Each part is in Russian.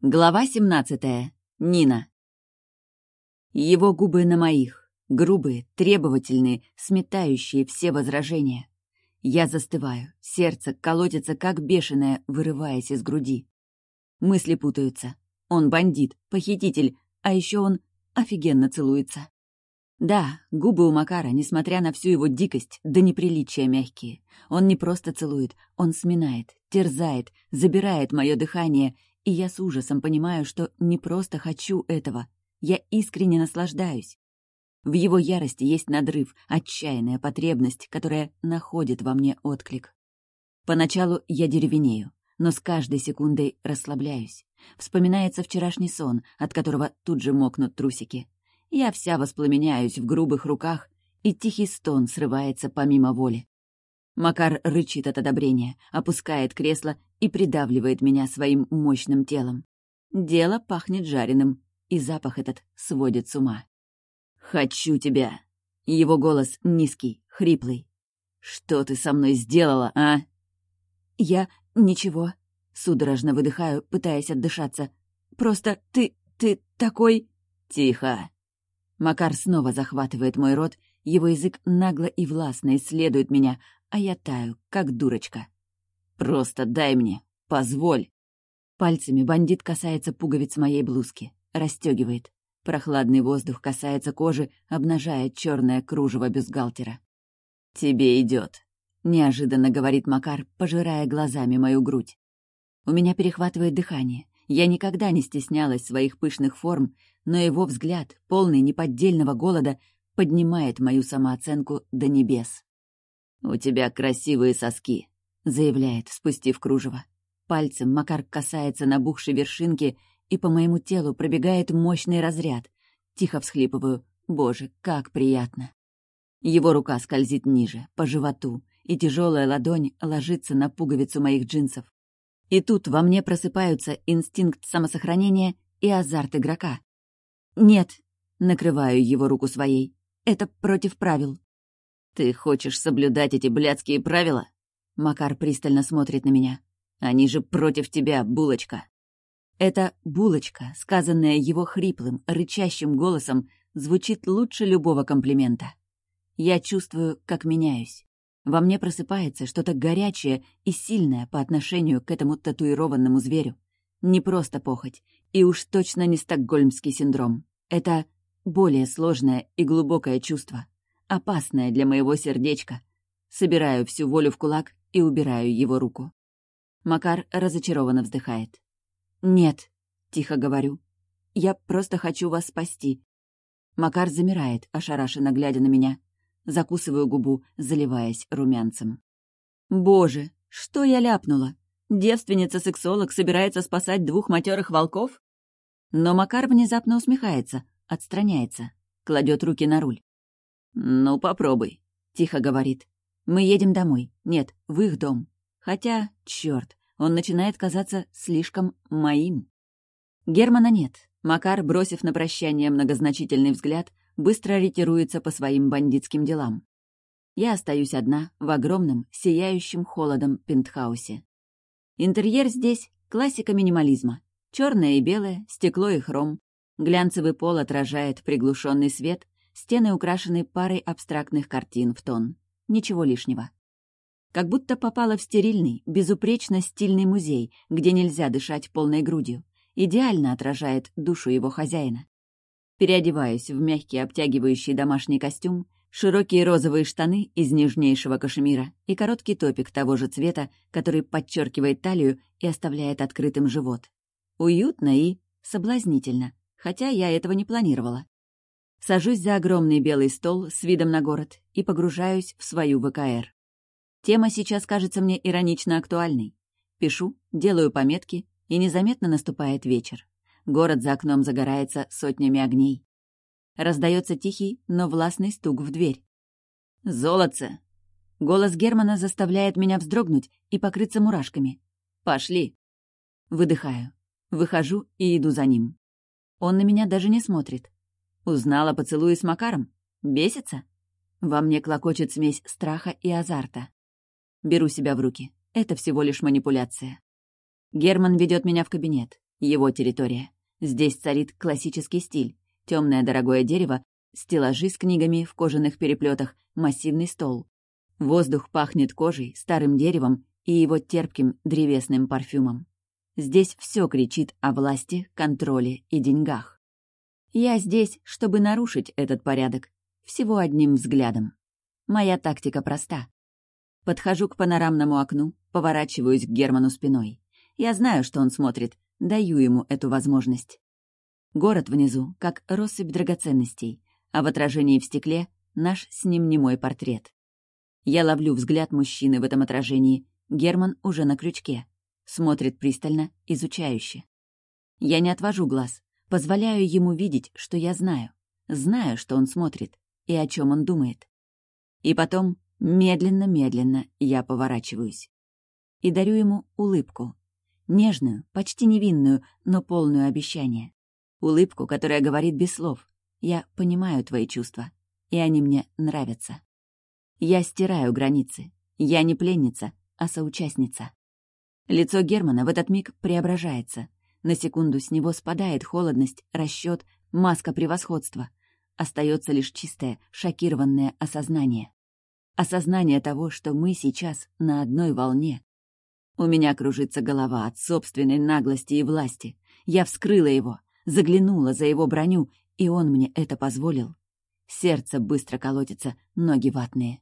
Глава 17. Нина. Его губы на моих, грубые, требовательные, сметающие все возражения. Я застываю, сердце колотится как бешеное, вырываясь из груди. Мысли путаются. Он бандит, похититель, а еще он офигенно целуется. Да, губы у Макара, несмотря на всю его дикость, до неприличия мягкие. Он не просто целует, он сминает, терзает, забирает мое дыхание, и я с ужасом понимаю, что не просто хочу этого, я искренне наслаждаюсь. В его ярости есть надрыв, отчаянная потребность, которая находит во мне отклик. Поначалу я деревенею, но с каждой секундой расслабляюсь. Вспоминается вчерашний сон, от которого тут же мокнут трусики. Я вся воспламеняюсь в грубых руках, и тихий стон срывается помимо воли. Макар рычит от одобрения, опускает кресло и придавливает меня своим мощным телом. Дело пахнет жареным, и запах этот сводит с ума. «Хочу тебя!» Его голос низкий, хриплый. «Что ты со мной сделала, а?» «Я... ничего». Судорожно выдыхаю, пытаясь отдышаться. «Просто ты такой...» «Тихо!» Макар снова захватывает мой рот, его язык нагло и властно исследует меня, а я таю, как дурочка. «Просто дай мне, позволь!» Пальцами бандит касается пуговиц моей блузки, расстегивает. Прохладный воздух касается кожи, обнажая черное кружево бюстгальтера. «Тебе идет», — неожиданно говорит Макар, пожирая глазами мою грудь. У меня перехватывает дыхание. Я никогда не стеснялась своих пышных форм, но его взгляд, полный неподдельного голода, поднимает мою самооценку до небес. «У тебя красивые соски», — заявляет, спустив кружево. Пальцем Макар касается набухшей вершинки, и по моему телу пробегает мощный разряд. Тихо всхлипываю. Боже, как приятно. Его рука скользит ниже, по животу, и тяжелая ладонь ложится на пуговицу моих джинсов. И тут во мне просыпаются инстинкт самосохранения и азарт игрока. «Нет», — накрываю его руку своей, — «это против правил». «Ты хочешь соблюдать эти блядские правила?» Макар пристально смотрит на меня. «Они же против тебя, булочка». Эта «булочка», сказанная его хриплым, рычащим голосом, звучит лучше любого комплимента. Я чувствую, как меняюсь. Во мне просыпается что-то горячее и сильное по отношению к этому татуированному зверю. Не просто похоть, и уж точно не стокгольмский синдром. Это более сложное и глубокое чувство, опасное для моего сердечка. Собираю всю волю в кулак и убираю его руку. Макар разочарованно вздыхает. «Нет», — тихо говорю, — «я просто хочу вас спасти». Макар замирает, ошарашенно глядя на меня. Закусываю губу, заливаясь румянцем. «Боже, что я ляпнула? Девственница-сексолог собирается спасать двух матерых волков?» Но Макар внезапно усмехается, отстраняется, кладет руки на руль. «Ну, попробуй», — тихо говорит. «Мы едем домой. Нет, в их дом. Хотя, черт, он начинает казаться слишком моим». Германа нет. Макар, бросив на прощание многозначительный взгляд, быстро ретируется по своим бандитским делам. Я остаюсь одна в огромном, сияющем холодом пентхаусе. Интерьер здесь — классика минимализма. Черное и белое, стекло и хром. Глянцевый пол отражает приглушенный свет, стены украшены парой абстрактных картин в тон. Ничего лишнего. Как будто попала в стерильный, безупречно стильный музей, где нельзя дышать полной грудью. Идеально отражает душу его хозяина. Переодеваюсь в мягкий обтягивающий домашний костюм, широкие розовые штаны из нежнейшего кашемира и короткий топик того же цвета, который подчеркивает талию и оставляет открытым живот. Уютно и соблазнительно, хотя я этого не планировала. Сажусь за огромный белый стол с видом на город и погружаюсь в свою ВКР. Тема сейчас кажется мне иронично актуальной. Пишу, делаю пометки, и незаметно наступает вечер. Город за окном загорается сотнями огней. Раздается тихий, но властный стук в дверь. «Золотце!» Голос Германа заставляет меня вздрогнуть и покрыться мурашками. «Пошли!» Выдыхаю. Выхожу и иду за ним. Он на меня даже не смотрит. Узнала поцелуи с Макаром? Бесится? Во мне клокочет смесь страха и азарта. Беру себя в руки. Это всего лишь манипуляция. Герман ведет меня в кабинет. Его территория. Здесь царит классический стиль. Темное дорогое дерево, стеллажи с книгами в кожаных переплетах, массивный стол. Воздух пахнет кожей, старым деревом и его терпким древесным парфюмом. Здесь все кричит о власти, контроле и деньгах. Я здесь, чтобы нарушить этот порядок. Всего одним взглядом. Моя тактика проста. Подхожу к панорамному окну, поворачиваюсь к Герману спиной. Я знаю, что он смотрит, даю ему эту возможность. Город внизу, как россыпь драгоценностей, а в отражении в стекле наш с ним немой портрет. Я ловлю взгляд мужчины в этом отражении. Герман уже на крючке. Смотрит пристально, изучающе. Я не отвожу глаз, позволяю ему видеть, что я знаю. Знаю, что он смотрит и о чем он думает. И потом, медленно-медленно, я поворачиваюсь. И дарю ему улыбку. Нежную, почти невинную, но полную обещания. Улыбку, которая говорит без слов. Я понимаю твои чувства, и они мне нравятся. Я стираю границы. Я не пленница, а соучастница. Лицо Германа в этот миг преображается. На секунду с него спадает холодность, расчет, маска превосходства. Остается лишь чистое, шокированное осознание. Осознание того, что мы сейчас на одной волне. У меня кружится голова от собственной наглости и власти. Я вскрыла его, заглянула за его броню, и он мне это позволил. Сердце быстро колотится, ноги ватные.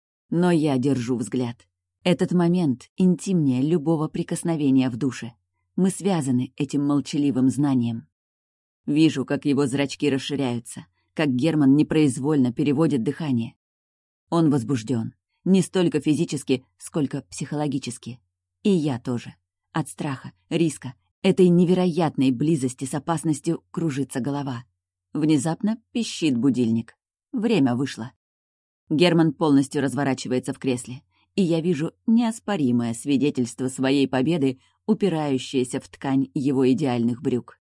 Но я держу взгляд. Этот момент интимнее любого прикосновения в душе. Мы связаны этим молчаливым знанием. Вижу, как его зрачки расширяются, как Герман непроизвольно переводит дыхание. Он возбужден, не столько физически, сколько психологически. И я тоже. От страха, риска, этой невероятной близости с опасностью кружится голова. Внезапно пищит будильник. Время вышло. Герман полностью разворачивается в кресле, и я вижу неоспоримое свидетельство своей победы, упирающееся в ткань его идеальных брюк.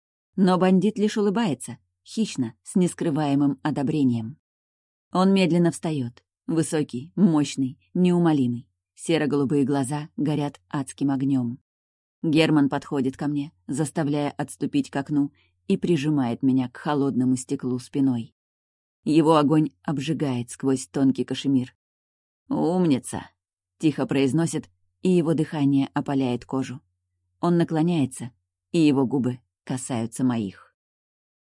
Но бандит лишь улыбается, хищно, с нескрываемым одобрением. Он медленно встает, высокий, мощный, неумолимый. Серо-голубые глаза горят адским огнем. Герман подходит ко мне, заставляя отступить к окну, и прижимает меня к холодному стеклу спиной. Его огонь обжигает сквозь тонкий кашемир. «Умница!» — тихо произносит, и его дыхание опаляет кожу. Он наклоняется, и его губы касаются моих.